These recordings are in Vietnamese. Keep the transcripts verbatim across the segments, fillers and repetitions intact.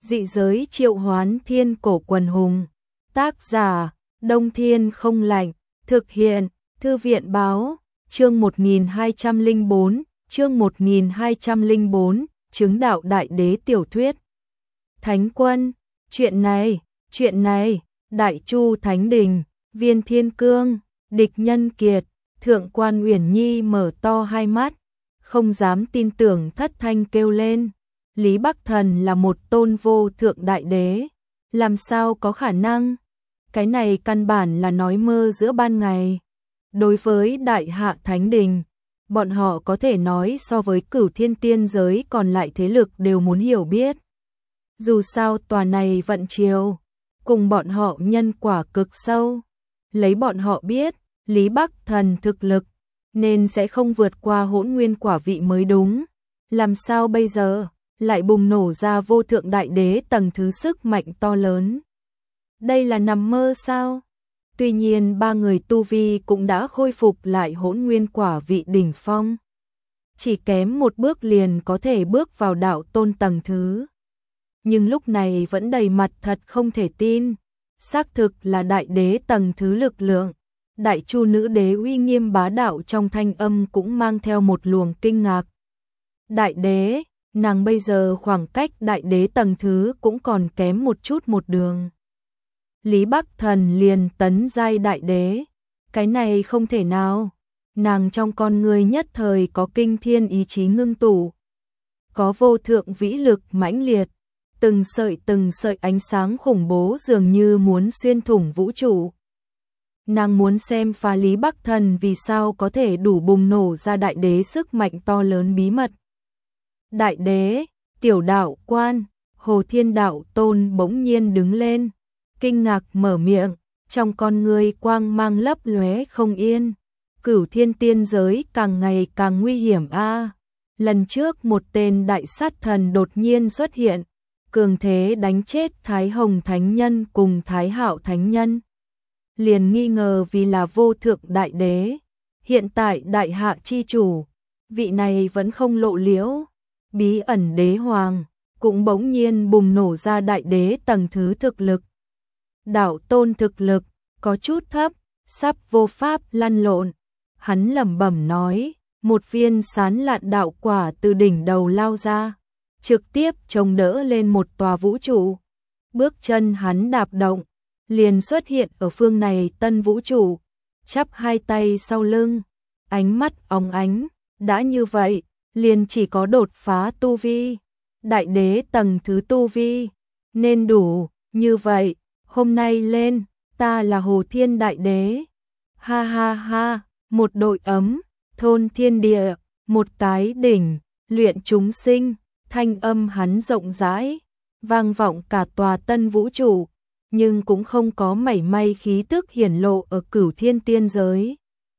Dị giới triệu hoán thiên cổ quần hùng. Tác giả, Đông Thiên không lạnh. Thực hiện, Thư viện báo. Chương một nghìn hai trăm lẻ bốn, chương một nghìn hai trăm lẻ bốn, chứng đạo đại đế tiểu thuyết. Thánh quân, chuyện này, chuyện này, Đại Chu Thánh Đình, Viên Thiên Cương, địch nhân kiệt, Thượng quan Uyển Nhi mở to hai mắt, không dám tin tưởng, thất thanh kêu lên. Lý Bắc Thần là một tôn vô thượng đại đế, làm sao có khả năng? Cái này căn bản là nói mơ giữa ban ngày. Đối với Đại Hạ Thánh Đình, bọn họ có thể nói so với Cửu Thiên tiên giới còn lại thế lực đều muốn hiểu biết. Dù sao tòa này vận chiều, cùng bọn họ nhân quả cực sâu. Lấy bọn họ biết, Lý Bắc Thần thực lực, nên sẽ không vượt qua hỗn nguyên quả vị mới đúng. Làm sao bây giờ, lại bùng nổ ra vô thượng đại đế tầng thứ sức mạnh to lớn? Đây là nằm mơ sao? Tuy nhiên ba người tu vi cũng đã khôi phục lại hỗn nguyên quả vị đỉnh phong. Chỉ kém một bước liền có thể bước vào đạo tôn tầng thứ. Nhưng lúc này vẫn đầy mặt thật không thể tin. Xác thực là đại đế tầng thứ lực lượng. Đại Chu nữ đế uy nghiêm bá đạo trong thanh âm cũng mang theo một luồng kinh ngạc. Đại đế, nàng bây giờ khoảng cách đại đế tầng thứ cũng còn kém một chút một đường. Lý Bắc Thần liền tấn giai đại đế. Cái này không thể nào. Nàng trong con người nhất thời có kinh thiên ý chí ngưng tụ. Có vô thượng vĩ lực mãnh liệt. Từng sợi từng sợi ánh sáng khủng bố dường như muốn xuyên thủng vũ trụ. Nàng muốn xem phá Lý Bắc Thần vì sao có thể đủ bùng nổ ra đại đế sức mạnh to lớn bí mật. Đại đế, tiểu đạo quan, Hồ Thiên Đạo Tôn bỗng nhiên đứng lên. Kinh ngạc mở miệng, trong con người quang mang lấp lóe không yên. Cửu Thiên tiên giới càng ngày càng nguy hiểm a. À. Lần trước một tên đại sát thần đột nhiên xuất hiện, cường thế đánh chết Thái Hồng Thánh Nhân cùng Thái Hạo Thánh Nhân. Liền nghi ngờ vì là vô thượng đại đế. Hiện tại đại hạ chi chủ, vị này vẫn không lộ liễu. Bí ẩn đế hoàng, cũng bỗng nhiên bùng nổ ra đại đế tầng thứ thực lực. Đạo tôn thực lực, có chút thấp, sắp vô pháp lăn lộn. Hắn lẩm bẩm nói, một viên sán lạn đạo quả từ đỉnh đầu lao ra, trực tiếp chống đỡ lên một tòa vũ trụ. Bước chân hắn đạp động, liền xuất hiện ở phương này tân vũ trụ, chắp hai tay sau lưng, ánh mắt óng ánh. Đã như vậy, liền chỉ có đột phá tu vi, đại đế tầng thứ tu vi, nên đủ. Như vậy, hôm nay lên, ta là Hồ Thiên đại đế. Ha ha ha, một đội ấm, thôn thiên địa, một cái đỉnh, luyện chúng sinh. Thanh âm hắn rộng rãi, vang vọng cả tòa tân vũ trụ, nhưng cũng không có mảy may khí tức hiển lộ ở Cửu Thiên tiên giới.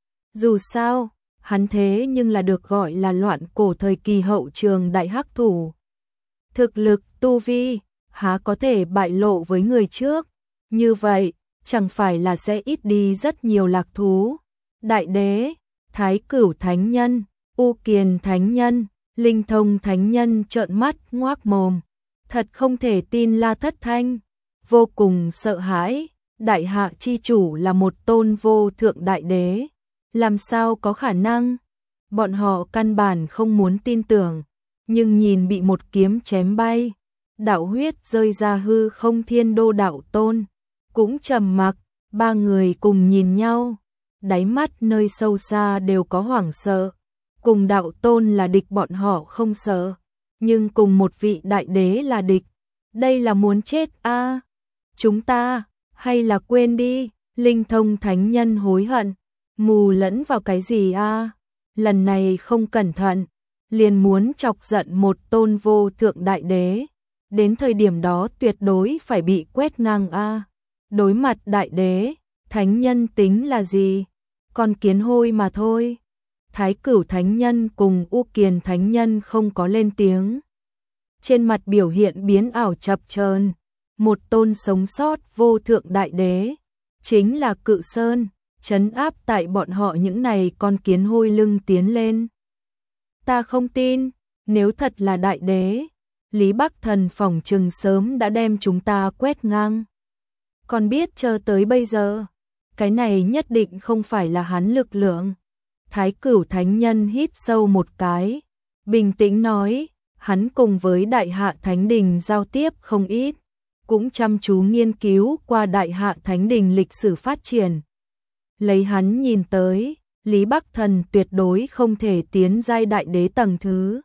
Dù sao, hắn thế nhưng là được gọi là loạn cổ thời kỳ hậu trường đại hắc thủ. Thực lực, tu vi, há có thể bại lộ với người trước. Như vậy, chẳng phải là sẽ ít đi rất nhiều lạc thú. Đại đế, Thái Cửu Thánh Nhân, U Kiền Thánh Nhân, Linh Thông Thánh Nhân trợn mắt ngoác mồm. Thật không thể tin la thất thanh. Vô cùng sợ hãi, đại hạ chi chủ là một tôn vô thượng đại đế. Làm sao có khả năng? Bọn họ căn bản không muốn tin tưởng. Nhưng nhìn bị một kiếm chém bay, đạo huyết rơi ra hư không Thiên Đô Đạo Tôn cũng trầm mặc. Ba người cùng nhìn nhau, đáy mắt nơi sâu xa đều có hoảng sợ. Cùng đạo tôn là địch bọn họ không sợ, nhưng cùng một vị đại đế là địch, đây là muốn chết a. À, chúng ta, hay là quên đi. Linh Thông Thánh Nhân hối hận, mù lẫn vào cái gì a? À? Lần này không cẩn thận, liền muốn chọc giận một tôn vô thượng đại đế. Đến thời điểm đó tuyệt đối phải bị quét ngang a. À. Đối mặt đại đế, thánh nhân tính là gì? Con kiến hôi mà thôi. Thái Cửu Thánh Nhân cùng U Kiền Thánh Nhân không có lên tiếng. Trên mặt biểu hiện biến ảo chập chờn. Một tôn sống sót vô thượng đại đế, chính là Cự Sơn, trấn áp tại bọn họ những này con kiến hôi lưng tiến lên. Ta không tin, nếu thật là đại đế, Lý Bắc Thần phỏng chừng sớm đã đem chúng ta quét ngang. Còn biết chờ tới bây giờ, cái này nhất định không phải là hắn lực lượng. Thái Cửu Thánh Nhân hít sâu một cái, bình tĩnh nói, hắn cùng với Đại Hạ Thánh Đình giao tiếp không ít, cũng chăm chú nghiên cứu qua Đại Hạ Thánh Đình lịch sử phát triển. Lấy hắn nhìn tới, Lý Bắc Thần tuyệt đối không thể tiến giai đại đế tầng thứ.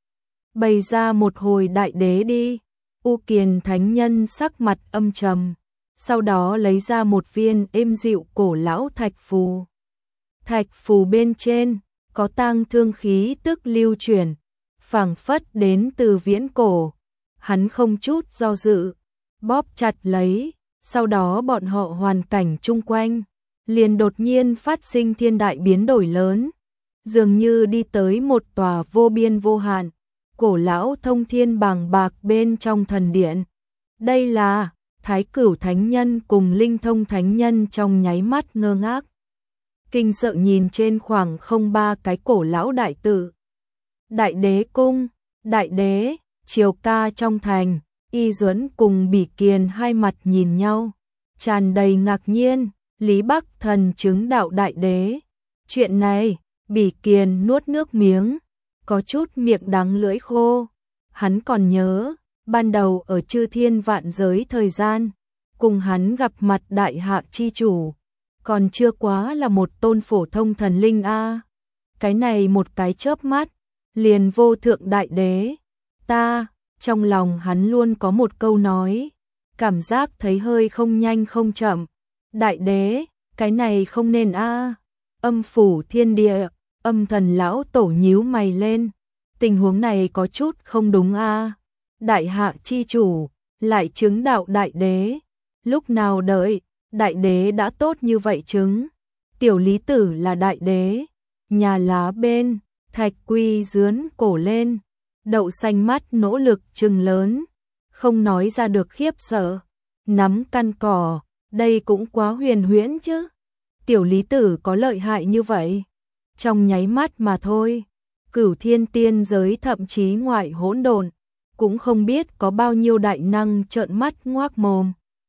Bày ra một hồi đại đế đi. U Kiền Thánh Nhân sắc mặt âm trầm, sau đó lấy ra một viên êm dịu cổ lão thạch phù. Thạch phù bên trên có tang thương khí tức lưu chuyển, phảng phất đến từ viễn cổ. Hắn không chút do dự, bóp chặt lấy, sau đó bọn họ hoàn cảnh chung quanh liền đột nhiên phát sinh thiên đại biến đổi lớn, dường như đi tới một tòa vô biên vô hạn, cổ lão thông thiên bàng bạc bên trong thần điện. Đây là Thái Cửu Thánh Nhân cùng Linh Thông Thánh Nhân trong nháy mắt ngơ ngác, kinh sợ nhìn trên khoảng không ba cái cổ lão đại tự. Đại đế cung, đại đế, Triều Ca trong thành, Y Duẫn cùng Bỉ Kiền hai mặt nhìn nhau, tràn đầy ngạc nhiên. Lý Bắc Thần chứng đạo đại đế. Chuyện này, Bỉ Kiền nuốt nước miếng, có chút miệng đắng lưỡi khô. Hắn còn nhớ, ban đầu ở Chư Thiên Vạn Giới thời gian, cùng hắn gặp mặt Đại Hạ chi chủ, còn chưa quá là một tôn phổ thông thần linh a. Cái này một cái chớp mắt, liền vô thượng đại đế. Ta, trong lòng hắn luôn có một câu nói, cảm giác thấy hơi không nhanh không chậm. Đại đế, cái này không nên a. Âm phủ thiên địa, Âm Thần lão tổ nhíu mày lên, tình huống này có chút không đúng a. Đại Hạ chi chủ lại chứng đạo đại đế, lúc nào đợi, đại đế đã tốt như vậy chứng. Tiểu Lý Tử là đại đế. Nhà lá bên, Thạch Quy dướn cổ lên, Đậu Xanh mắt nỗ lực trừng lớn, không nói ra được khiếp sợ, nắm căn cỏ. Đây cũng quá huyền huyễn chứ. Tiểu Lý Tử có lợi hại như vậy? Trong nháy mắt mà thôi, Cửu Thiên tiên giới thậm chí ngoại hỗn độn, cũng không biết có bao nhiêu đại năng trợn mắt ngoác mồm.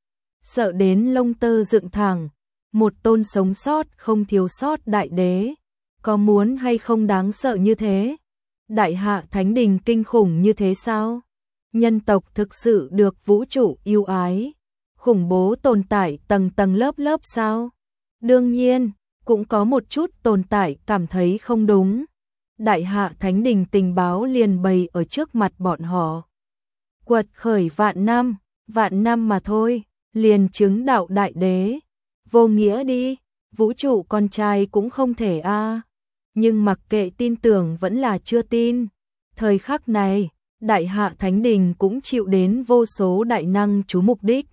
Sợ đến lông tơ dựng thẳng, một tôn sống sót không thiếu sót đại đế, có muốn hay không đáng sợ như thế? Đại Hạ Thánh Đình kinh khủng như thế sao? Nhân tộc thực sự được vũ trụ yêu ái, khủng bố tồn tại tầng tầng lớp lớp sao? Đương nhiên, cũng có một chút tồn tại cảm thấy không đúng. Đại Hạ Thánh Đình tình báo liền bày ở trước mặt bọn họ. Quật khởi vạn năm, vạn năm mà thôi, liền chứng đạo đại đế. Vô nghĩa đi, vũ trụ con trai cũng không thể a. Nhưng mặc kệ tin tưởng vẫn là chưa tin. Thời khắc này, Đại Hạ Thánh Đình cũng chịu đến vô số đại năng chú mục đích.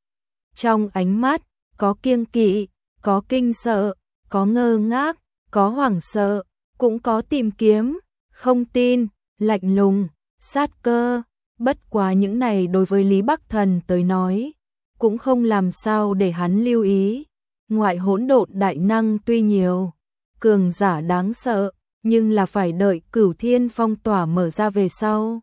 Trong ánh mắt, có kiêng kỵ, có kinh sợ, có ngơ ngác, có hoảng sợ, cũng có tìm kiếm, không tin, lạnh lùng, sát cơ. Bất quá những này đối với Lý Bắc Thần tới nói, cũng không làm sao để hắn lưu ý. Ngoại hỗn độn đại năng tuy nhiều, cường giả đáng sợ, nhưng là phải đợi Cửu Thiên phong tỏa mở ra về sau.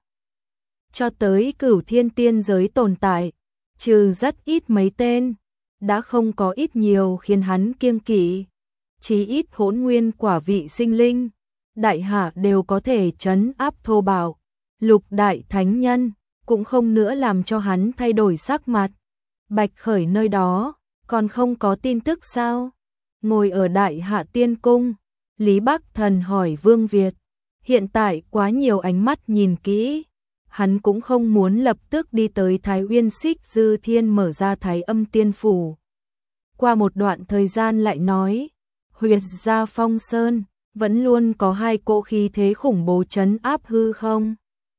Cho tới Cửu Thiên tiên giới tồn tại, trừ rất ít mấy tên, đã không có ít nhiều khiến hắn kiêng kỵ. Chí ít hỗn nguyên quả vị sinh linh, Đại Hạ đều có thể trấn áp thô bạo. Lục đại thánh nhân cũng không nữa làm cho hắn thay đổi sắc mặt. Bạch Khởi nơi đó còn không có tin tức sao? Ngồi ở Đại Hạ Tiên Cung, Lý Bắc Thần hỏi Vương Việt. Hiện tại quá nhiều ánh mắt nhìn kỹ, hắn cũng không muốn lập tức đi tới Thái Uyên Xích Dư Thiên mở ra Thái Âm Tiên Phủ. Qua một đoạn thời gian lại nói, huyệt gia Phong Sơn vẫn luôn có hai cỗ khí thế khủng bố trấn áp hư không.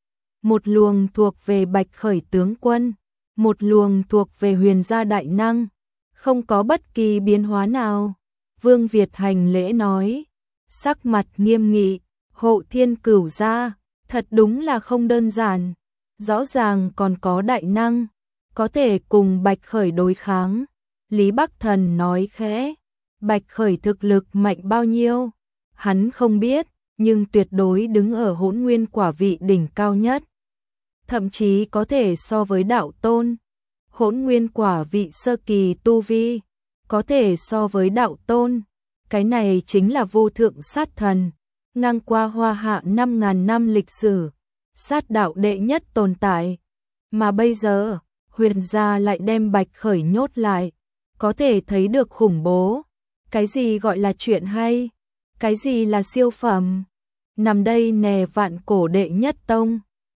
Một luồng thuộc về Bạch Khởi tướng quân, một luồng thuộc về Huyền gia đại năng, không có bất kỳ biến hóa nào. Vương Việt hành lễ nói, sắc mặt nghiêm nghị, Hộ Thiên Cửu gia, thật đúng là không đơn giản, rõ ràng còn có đại năng, có thể cùng Bạch Khởi đối kháng. Lý Bắc Thần nói khẽ, Bạch Khởi thực lực mạnh bao nhiêu, hắn không biết, nhưng tuyệt đối đứng ở hỗn nguyên quả vị đỉnh cao nhất. thậm chí có thể so với đạo tôn. Hỗn nguyên quả vị sơ kỳ tu vi, có thể so với đạo tôn. Cái này chính là vô thượng sát thần, ngang qua hoa hạ năm ngàn năm lịch sử, sát đạo đệ nhất tồn tại. Mà bây giờ, Huyền gia lại đem Bạch Khởi nhốt lại, có thể thấy được khủng bố. Cái gì gọi là chuyện hay? Cái gì là siêu phẩm? Nằm đây nè vạn cổ đệ nhất tông.